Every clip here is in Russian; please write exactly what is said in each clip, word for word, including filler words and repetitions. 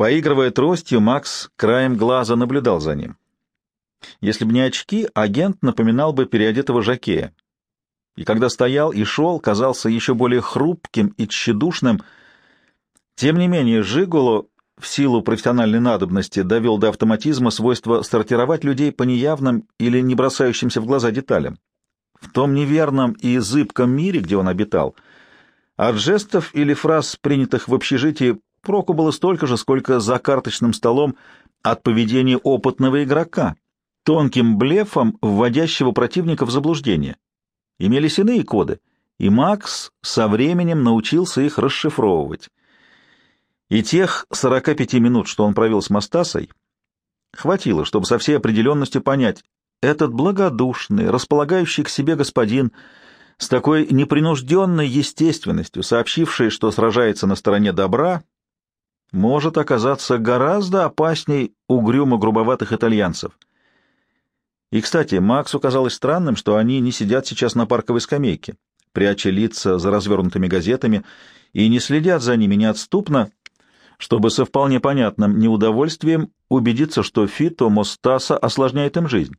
Поигрывая тростью, Макс краем глаза наблюдал за ним. Если бы не очки, агент напоминал бы переодетого жокея. И когда стоял и шел, казался еще более хрупким и тщедушным. Тем не менее, Жиголо в силу профессиональной надобности довел до автоматизма свойство сортировать людей по неявным или не бросающимся в глаза деталям. В том неверном и зыбком мире, где он обитал, от жестов или фраз, принятых в общежитии, проку было столько же, сколько за карточным столом от поведения опытного игрока, тонким блефом, вводящего противника в заблуждение. Имелись иные коды, и Макс со временем научился их расшифровывать. И тех сорока пяти минут, что он провел с Мостасой, хватило, чтобы со всей определенностью понять, этот благодушный, располагающий к себе господин, с такой непринужденной естественностью, сообщивший, что сражается на стороне добра, может оказаться гораздо опасней угрюмо-грубоватых итальянцев. И, кстати, Максу казалось странным, что они не сидят сейчас на парковой скамейке, пряча лица за развернутыми газетами, и не следят за ними неотступно, чтобы со вполне понятным неудовольствием убедиться, что Фито Мостаса осложняет им жизнь.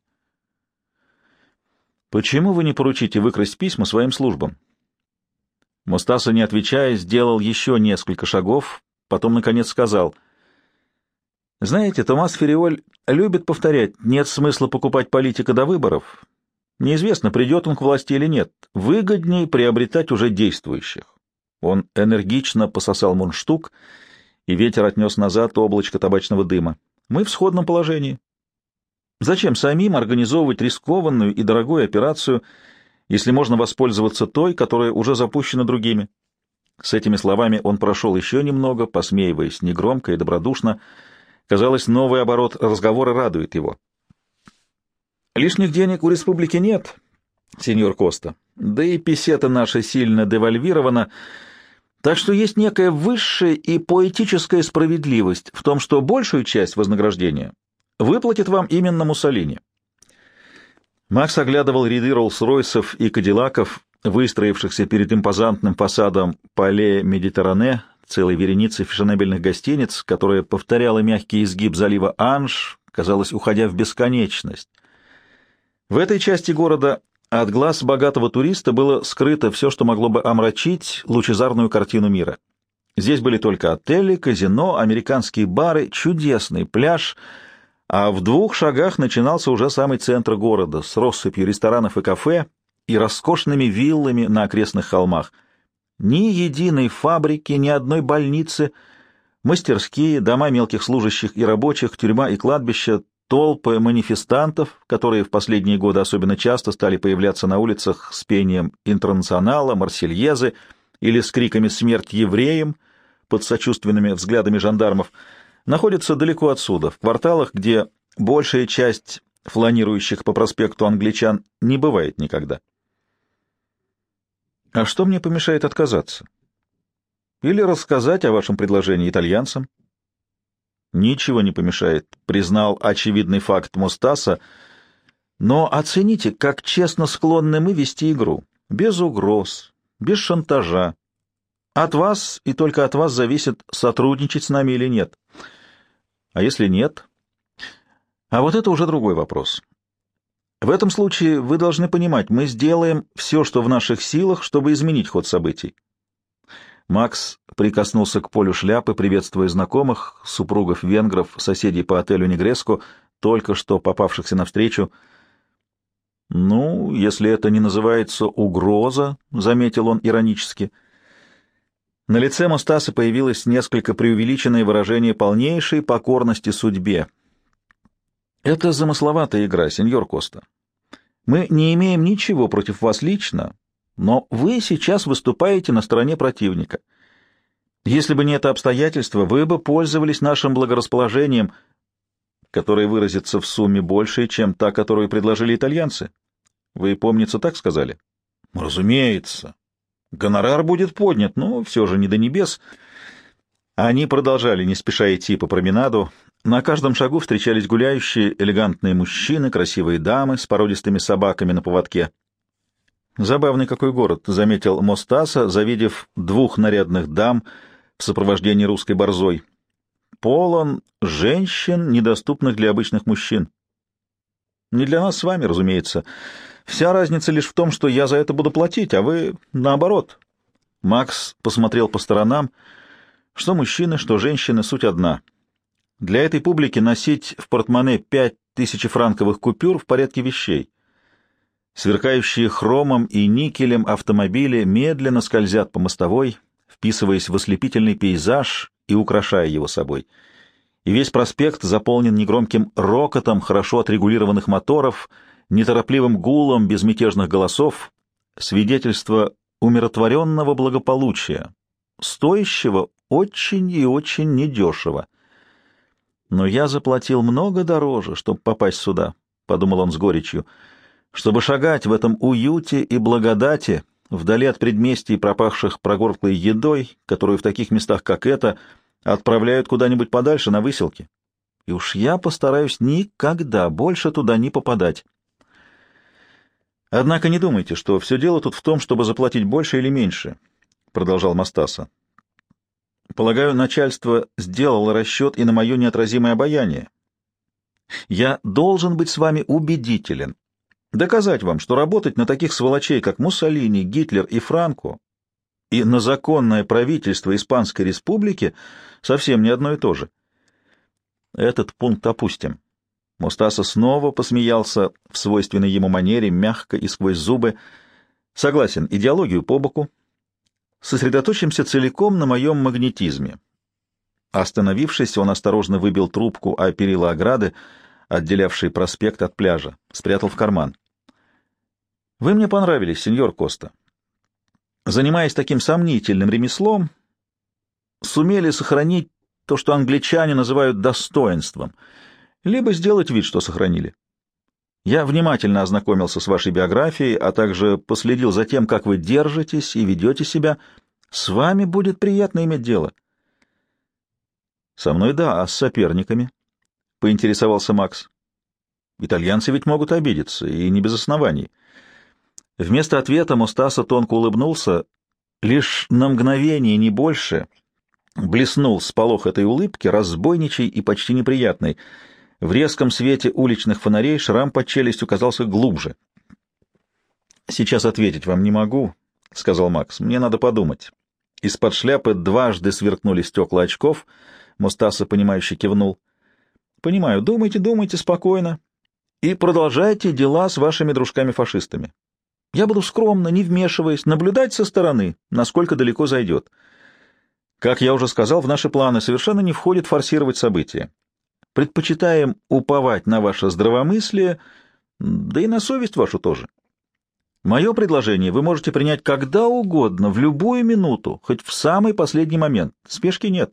«Почему вы не поручите выкрасть письма своим службам?» Мостаса, не отвечая, сделал еще несколько шагов, потом, наконец, сказал: «Знаете, Томас Фериоль любит повторять, нет смысла покупать политика до выборов. Неизвестно, придет он к власти или нет. Выгоднее приобретать уже действующих». Он энергично пососал мундштук, и ветер отнес назад облачко табачного дыма. «Мы в сходном положении. Зачем самим организовывать рискованную и дорогую операцию, если можно воспользоваться той, которая уже запущена другими?» С этими словами он прошел еще немного, посмеиваясь негромко и добродушно. Казалось, новый оборот разговора радует его. «Лишних денег у республики нет, сеньор Коста, да и песета наша сильно девальвирована, так что есть некая высшая и поэтическая справедливость в том, что большую часть вознаграждения выплатит вам именно Муссолини». Макс оглядывал ряды Роллс-Ройсов и Кадиллаков, выстроившихся перед импозантным фасадом Пале Медитеране, целой вереницей фешенебельных гостиниц, которая повторяла мягкий изгиб залива Анж, казалось, уходя в бесконечность. В этой части города от глаз богатого туриста было скрыто все, что могло бы омрачить лучезарную картину мира. Здесь были только отели, казино, американские бары, чудесный пляж, а в двух шагах начинался уже самый центр города с россыпью ресторанов и кафе и роскошными виллами на окрестных холмах. Ни единой фабрики, ни одной больницы, мастерские, дома мелких служащих и рабочих, тюрьма и кладбище, толпы манифестантов, которые в последние годы особенно часто стали появляться на улицах с пением «Интернационала», «Марсельезы» или с криками «Смерть евреям» под сочувственными взглядами жандармов, находятся далеко отсюда, в кварталах, где большая часть фланирующих по проспекту англичан не бывает никогда. А что мне помешает отказаться? Или рассказать о вашем предложении итальянцам? Ничего не помешает, признал очевидный факт Мостаса, но оцените, как честно склонны мы вести игру, без угроз, без шантажа. От вас и только от вас зависит, сотрудничать с нами или нет. А если нет? А вот это уже другой вопрос. В этом случае вы должны понимать, мы сделаем все, что в наших силах, чтобы изменить ход событий. Макс прикоснулся к полю шляпы, приветствуя знакомых, супругов венгров, соседей по отелю Негреско, только что попавшихся навстречу. «Ну, если это не называется угроза», — заметил он иронически. На лице Мостаса появилось несколько преувеличенное выражение полнейшей покорности судьбе. «Это замысловатая игра, сеньор Коста. Мы не имеем ничего против вас лично, но вы сейчас выступаете на стороне противника. Если бы не это обстоятельство, вы бы пользовались нашим благорасположением, которое выразится в сумме большей, чем та, которую предложили итальянцы. Вы, помнится, так сказали?» «Разумеется. Гонорар будет поднят, но все же не до небес». Они продолжали не спеша идти по променаду. На каждом шагу встречались гуляющие, элегантные мужчины, красивые дамы с породистыми собаками на поводке. «Забавный какой город», — заметил Мостаса, завидев двух нарядных дам в сопровождении русской борзой. полон женщин, недоступных для обычных мужчин. Не для нас с вами, разумеется. Вся разница лишь в том, что я за это буду платить, а вы наоборот. Макс посмотрел по сторонам. Что мужчины, что женщины, суть одна. Для этой публики носить в портмоне пять тысячефранковых купюр в порядке вещей. Сверкающие хромом и никелем автомобили медленно скользят по мостовой, вписываясь в ослепительный пейзаж и украшая его собой. И весь проспект заполнен негромким рокотом хорошо отрегулированных моторов, неторопливым гулом безмятежных голосов, свидетельство умиротворенного благополучия, стоящего очень и очень недешево. «Но я заплатил много дороже, чтобы попасть сюда», — подумал он с горечью, «чтобы шагать в этом уюте и благодати, вдали от предместий, пропахших прогорклой едой, которую в таких местах, как это, отправляют куда-нибудь подальше на выселки. И уж я постараюсь никогда больше туда не попадать». «Однако не думайте, что все дело тут в том, чтобы заплатить больше или меньше», — продолжал Мостаса. «Полагаю, начальство сделало расчет и на мое неотразимое обаяние. Я должен быть с вами убедителен, доказать вам, что работать на таких сволочей, как Муссолини, Гитлер и Франко, и на законное правительство Испанской Республики совсем не одно и то же. Этот пункт опустим». Мостаса снова посмеялся в свойственной ему манере, мягко и сквозь зубы. «Согласен, идеологию по боку. Сосредоточимся целиком на моем магнетизме». Остановившись, он осторожно выбил трубку о перила ограды, отделявшей проспект от пляжа, спрятал в карман. «Вы мне понравились, сеньор Коста. Занимаясь таким сомнительным ремеслом, сумели сохранить то, что англичане называют достоинством, либо сделать вид, что сохранили. Я внимательно ознакомился с вашей биографией, а также последил за тем, как вы держитесь и ведете себя. С вами будет приятно иметь дело». «Со мной да, а с соперниками?» — поинтересовался Макс. «Итальянцы ведь могут обидеться, и не без оснований». Вместо ответа Мостаса тонко улыбнулся. Лишь на мгновение, не больше, блеснул сполох этой улыбки, разбойничей и почти неприятной. В резком свете уличных фонарей шрам под челюстью казался глубже. «Сейчас ответить вам не могу», — сказал Макс. «Мне надо подумать». Из-под шляпы дважды сверкнули стекла очков. Мостаса, понимающе кивнул. «Понимаю. Думайте, думайте спокойно. И продолжайте дела с вашими дружками-фашистами. Я буду скромно, не вмешиваясь, наблюдать со стороны, насколько далеко зайдет. Как я уже сказал, в наши планы совершенно не входит форсировать события. Предпочитаем уповать на ваше здравомыслие, да и на совесть вашу тоже. Мое предложение вы можете принять когда угодно, в любую минуту, хоть в самый последний момент. Спешки нет.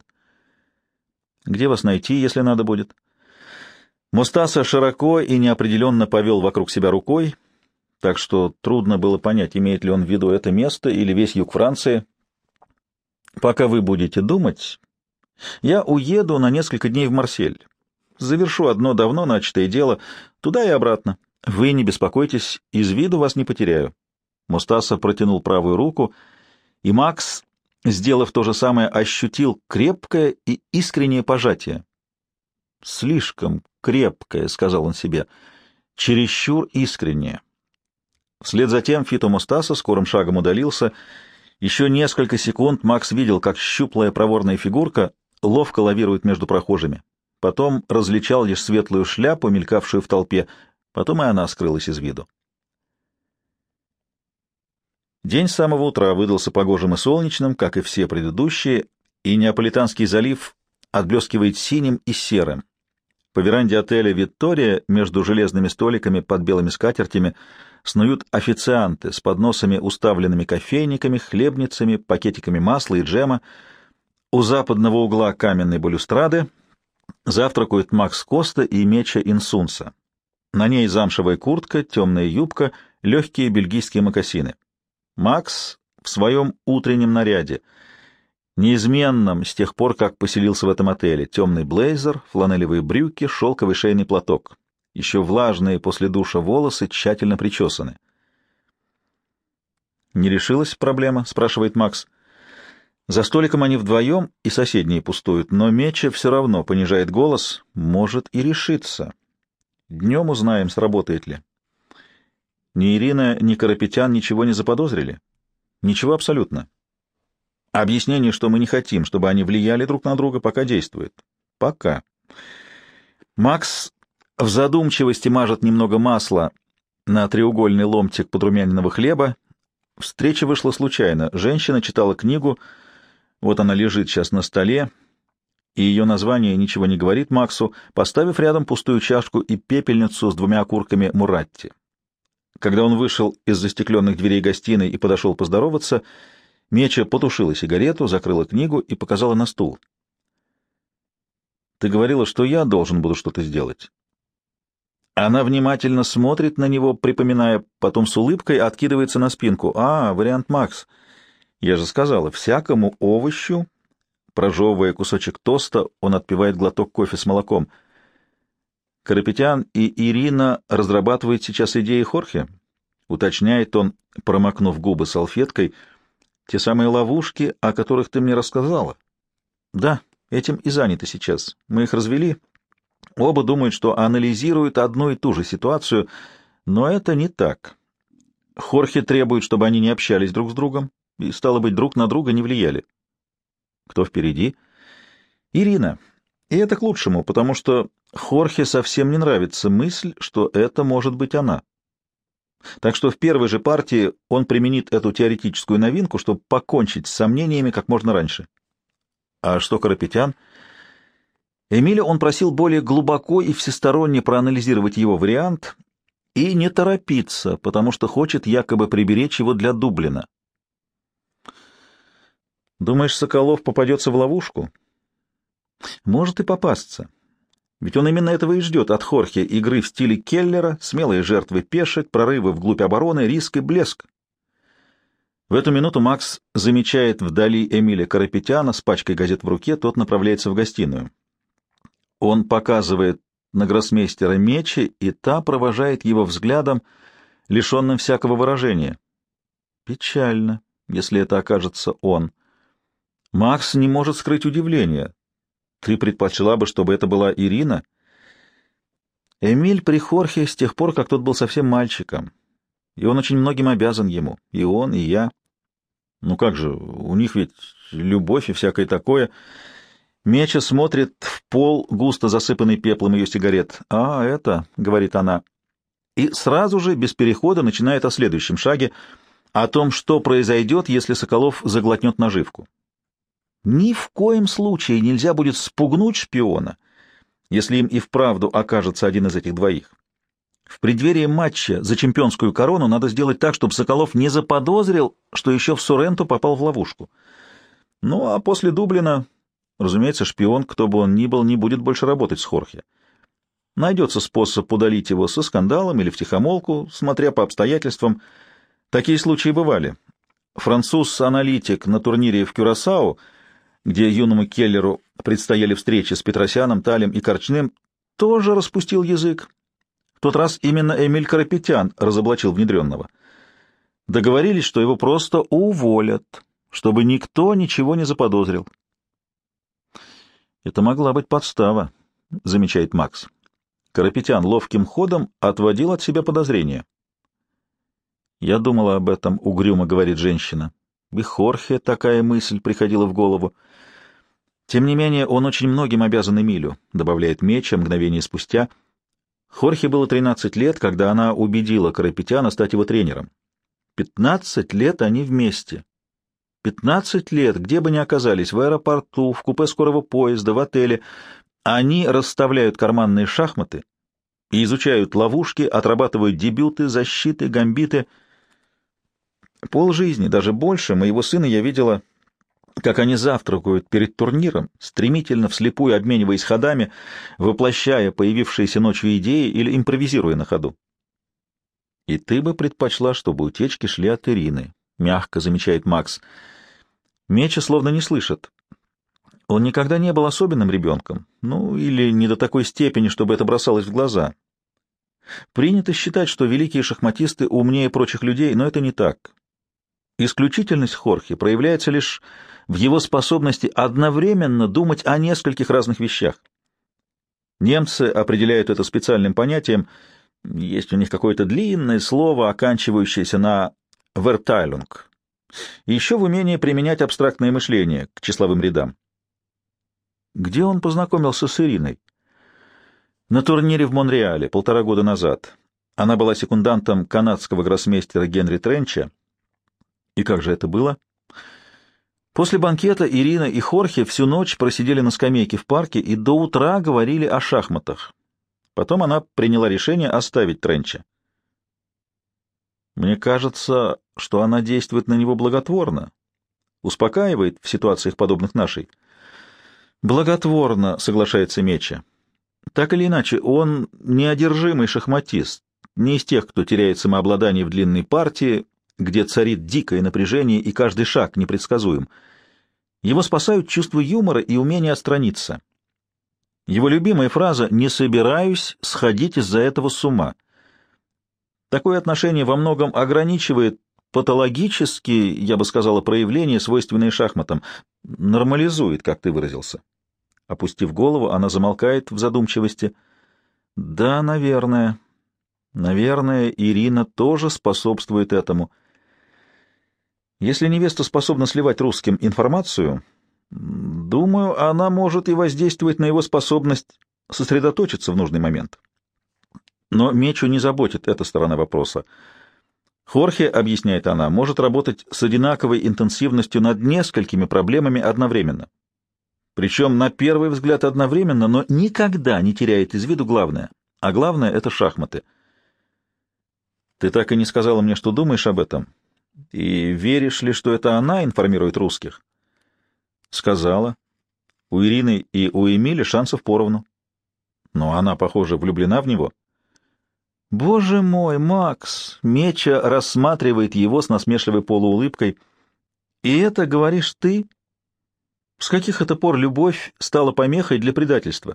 Где вас найти, если надо будет?» Мостаса широко и неопределенно повел вокруг себя рукой, так что трудно было понять, имеет ли он в виду это место или весь юг Франции. «Пока вы будете думать, я уеду на несколько дней в Марсель. Завершу одно давно начатое дело, туда и обратно. Вы не беспокойтесь, из виду вас не потеряю». Мостаса протянул правую руку, и Макс, сделав то же самое, ощутил крепкое и искреннее пожатие. «Слишком крепкое», — сказал он себе, — «чересчур искреннее». Вслед за тем Фито Мостаса скорым шагом удалился. Еще несколько секунд Макс видел, как щуплая проворная фигурка ловко лавирует между прохожими. Потом различал лишь светлую шляпу, мелькавшую в толпе. Потом и она скрылась из виду. День с самого утра выдался погожим и солнечным, как и все предыдущие, и Неаполитанский залив отблескивает синим и серым. По веранде отеля «Виктория» между железными столиками под белыми скатертями снуют официанты с подносами, уставленными кофейниками, хлебницами, пакетиками масла и джема. У западного угла каменной балюстрады завтракают Макс Коста и Меча Инсунса. На ней замшевая куртка, темная юбка, легкие бельгийские мокасины. Макс в своем утреннем наряде, неизменном с тех пор, как поселился в этом отеле: темный блейзер, фланелевые брюки, шелковый шейный платок. Еще влажные после душа волосы тщательно причесаны. «Не решилась проблема?» — спрашивает Макс. За столиком они вдвоем, и соседние пустуют, но Меча все равно понижает голос, может и решиться. Днем узнаем, сработает ли. Ни Ирина, ни Карапетян ничего не заподозрили? Ничего абсолютно. Объяснение, что мы не хотим, чтобы они влияли друг на друга, пока действует. Пока. Макс в задумчивости мажет немного масла на треугольный ломтик подрумяненного хлеба. Встреча вышла случайно. Женщина читала книгу, вот она лежит сейчас на столе, и ее название ничего не говорит Максу, поставив рядом пустую чашку и пепельницу с двумя окурками Муратти. Когда он вышел из застекленных дверей гостиной и подошел поздороваться, Меча потушила сигарету, закрыла книгу и показала на стул. «Ты говорила, что я должен буду что-то сделать». Она внимательно смотрит на него, припоминая, потом с улыбкой откидывается на спинку. «А, вариант Макс. Я же сказала, всякому овощу...» Прожевывая кусочек тоста, он отпивает глоток кофе с молоком. «Карапетян и Ирина разрабатывают сейчас идеи Хорхе?» — уточняет он, промокнув губы салфеткой. «Те самые ловушки, о которых ты мне рассказала?» «Да, этим и заняты сейчас. Мы их развели. Оба думают, что анализируют одну и ту же ситуацию, но это не так. Хорхе требует, чтобы они не общались друг с другом и, стало быть, друг на друга не влияли». «Кто впереди?» «Ирина. И это к лучшему, потому что Хорхе совсем не нравится мысль, что это может быть она. Так что в первой же партии он применит эту теоретическую новинку, чтобы покончить с сомнениями как можно раньше». «А что Карапетян?» Эмиля он просил более глубоко и всесторонне проанализировать его вариант и не торопиться, потому что хочет якобы приберечь его для Дублина. «Думаешь, Соколов попадется в ловушку?» «Может и попасться. Ведь он именно этого и ждет от Хорхе: игры в стиле Келлера, смелые жертвы пешек, прорывы вглубь обороны, риск и блеск». В эту минуту Макс замечает вдали Эмиля Карапетяна с пачкой газет в руке, тот направляется в гостиную. Он показывает на гроссмейстера Мечи, и та провожает его взглядом, лишенным всякого выражения. Печально, если это окажется он. Макс не может скрыть удивление. Ты предпочла бы, чтобы это была Ирина? Эмиль при Хорхе с тех пор, как тот был совсем мальчиком, и он очень многим обязан ему, и он, и я. Ну как же, у них ведь любовь и всякое такое. Меча смотрит в пол, густо засыпанный пеплом ее сигарет. «А, это...» — говорит она. И сразу же, без перехода, начинает о следующем шаге, о том, что произойдет, если Соколов заглотнет наживку. Ни в коем случае нельзя будет спугнуть шпиона, если им и вправду окажется один из этих двоих. В преддверии матча за чемпионскую корону надо сделать так, чтобы Соколов не заподозрил, что еще в Сорренто попал в ловушку. Ну, а после Дублина... Разумеется, шпион, кто бы он ни был, не будет больше работать с Хорхе. Найдется способ удалить его со скандалом или втихомолку, смотря по обстоятельствам. Такие случаи бывали. Француз-аналитик на турнире в Кюрасао, где юному Келлеру предстояли встречи с Петросяном, Талем и Корчным, тоже распустил язык. В тот раз именно Эмиль Карапетян разоблачил внедренного. Договорились, что его просто уволят, чтобы никто ничего не заподозрил. «Это могла быть подстава», — замечает Макс. Карапетян ловким ходом отводил от себя подозрения. «Я думала об этом», — угрюмо говорит женщина. И Хорхе такая мысль приходила в голову. «Тем не менее, он очень многим обязан Эмилю», — добавляет Меча мгновение спустя. Хорхе было тринадцать лет, когда она убедила Карапетяна стать его тренером. Пятнадцать лет они вместе. Пятнадцать лет, где бы ни оказались, в аэропорту, в купе скорого поезда, в отеле, они расставляют карманные шахматы и изучают ловушки, отрабатывают дебюты, защиты, гамбиты. Полжизни, даже больше, моего сына я видела, как они завтракают перед турниром, стремительно вслепую обмениваясь ходами, воплощая появившиеся ночью идеи или импровизируя на ходу. «И ты бы предпочла, чтобы утечки шли от Ирины», — мягко замечает Макс. Меча словно не слышит. Он никогда не был особенным ребенком, ну, или не до такой степени, чтобы это бросалось в глаза. Принято считать, что великие шахматисты умнее прочих людей, но это не так. Исключительность Хорхе проявляется лишь в его способности одновременно думать о нескольких разных вещах. Немцы определяют это специальным понятием, есть у них какое-то длинное слово, оканчивающееся на «verteilung», и еще в умении применять абстрактное мышление к числовым рядам. Где он познакомился с Ириной? На турнире в Монреале полтора года назад. Она была секундантом канадского гроссмейстера Генри Тренча. И как же это было? После банкета Ирина и Хорхе всю ночь просидели на скамейке в парке и до утра говорили о шахматах. Потом она приняла решение оставить Тренча. Мне кажется, что она действует на него благотворно, успокаивает в ситуациях, подобных нашей. Благотворно, соглашается Меча. Так или иначе, он неодержимый шахматист, не из тех, кто теряет самообладание в длинной партии, где царит дикое напряжение и каждый шаг непредсказуем. Его спасают чувство юмора и умение отстраниться. Его любимая фраза «не собираюсь сходить из-за этого с ума». Такое отношение во многом ограничивает патологические, я бы сказала, проявления, свойственные шахматам, нормализует, как ты выразился. Опустив голову, она замолкает в задумчивости. Да, наверное. Наверное, Ирина тоже способствует этому. Если невеста способна сливать русским информацию, думаю, она может и воздействовать на его способность сосредоточиться в нужный момент. Но Мечу не заботит эта сторона вопроса. Хорхе, объясняет она, может работать с одинаковой интенсивностью над несколькими проблемами одновременно. Причем на первый взгляд одновременно, но никогда не теряет из виду главное. А главное — это шахматы. Ты так и не сказала мне, что думаешь об этом. И веришь ли, что это она информирует русских? Сказала. У Ирины и у Эмиля шансов поровну. Но она, похоже, влюблена в него. Боже мой, Макс! Меча рассматривает его с насмешливой полуулыбкой. И это говоришь ты? С каких это пор любовь стала помехой для предательства?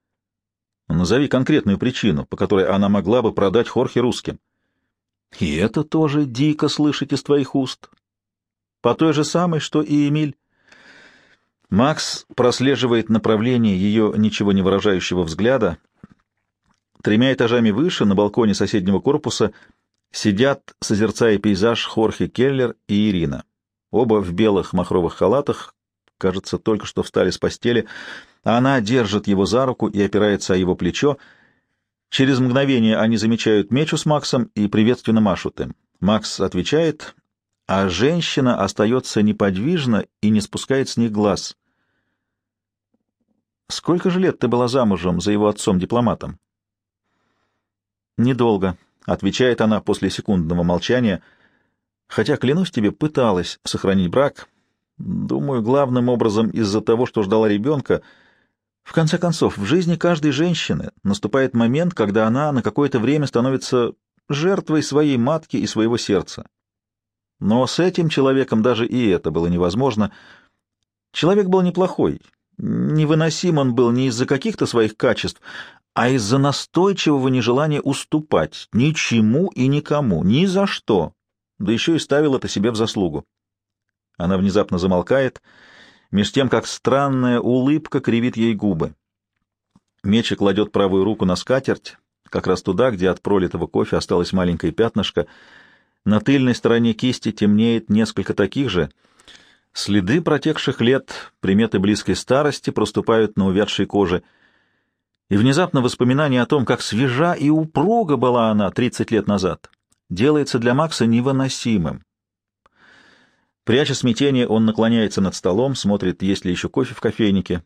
Назови конкретную причину, по которой она могла бы продать Хорхе русским. И это тоже дико слышать из твоих уст. По той же самой, что и Эмиль. Макс прослеживает направление ее ничего не выражающего взгляда. Тремя этажами выше, на балконе соседнего корпуса, сидят, созерцая пейзаж, Хорхе Келлер и Ирина. Оба в белых махровых халатах, кажется, только что встали с постели, а она держит его за руку и опирается о его плечо. Через мгновение они замечают Мечу с Максом и приветственно машут им. Макс отвечает, а женщина остается неподвижна и не спускает с них глаз. «Сколько же лет ты была замужем за его отцом-дипломатом?» «Недолго», — отвечает она после секундного молчания, хотя, клянусь тебе, пыталась сохранить брак. Думаю, главным образом из-за того, что ждала ребенка. В конце концов, в жизни каждой женщины наступает момент, когда она на какое-то время становится жертвой своей матки и своего сердца. Но с этим человеком даже и это было невозможно. Человек был неплохой, невыносим он был не из-за каких-то своих качеств, а из-за настойчивого нежелания уступать ничему и никому, ни за что, да еще и ставил это себе в заслугу. Она внезапно замолкает, меж тем, как странная улыбка кривит ей губы. Меча кладет правую руку на скатерть, как раз туда, где от пролитого кофе осталось маленькое пятнышко. На тыльной стороне кисти темнеет несколько таких же. Следы протекших лет, приметы близкой старости проступают на увядшей коже. И внезапно воспоминание о том, как свежа и упруга была она тридцать лет назад, делается для Макса невыносимым. Пряча смятение, он наклоняется над столом, смотрит, есть ли еще кофе в кофейнике.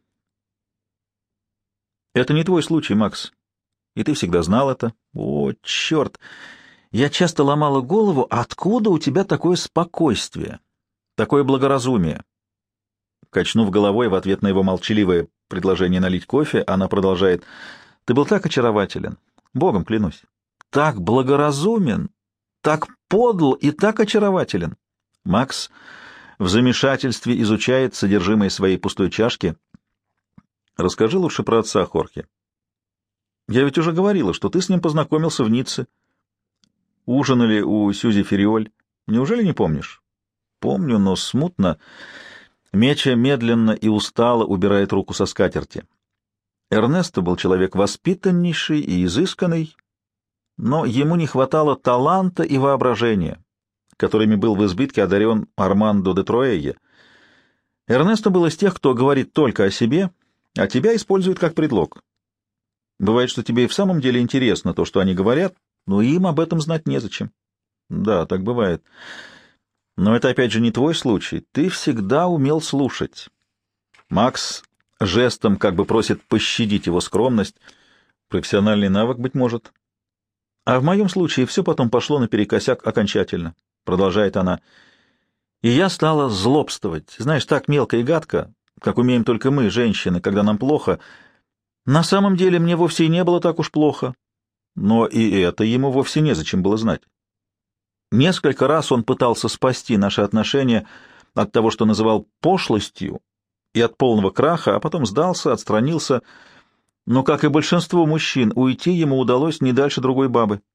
«Это не твой случай, Макс, и ты всегда знал это. О, черт! Я часто ломала голову, откуда у тебя такое спокойствие, такое благоразумие?» Качнув головой в ответ на его молчаливое предложение налить кофе, она продолжает. «Ты был так очарователен, Богом клянусь, так благоразумен, так подл и так очарователен». Макс в замешательстве изучает содержимое своей пустой чашки. «Расскажи лучше про отца, Хорхе. Я ведь уже говорила, что ты с ним познакомился в Ницце. Ужинали у Сьюзи Фериоль. Неужели не помнишь?» «Помню, но смутно. Меча медленно и устало убирает руку со скатерти. Эрнесто был человек воспитаннейший и изысканный, но ему не хватало таланта и воображения, которыми был в избытке одарен Армандо де Труэйе. Эрнесто был из тех, кто говорит только о себе, а тебя использует как предлог. Бывает, что тебе и в самом деле интересно то, что они говорят, но им об этом знать незачем. Да, так бывает. Но это опять же не твой случай. Ты всегда умел слушать. Макс жестом как бы просит пощадить его скромность. Профессиональный навык, быть может. А в моем случае все потом пошло наперекосяк окончательно, продолжает она. И я стала злобствовать. Знаешь, так мелко и гадко, как умеем только мы, женщины, когда нам плохо. На самом деле мне вовсе и не было так уж плохо. Но и это ему вовсе незачем было знать. Несколько раз он пытался спасти наши отношения от того, что называл пошлостью, и от полного краха, а потом сдался, отстранился. Но, как и большинству мужчин, уйти ему удалось не дальше другой бабы.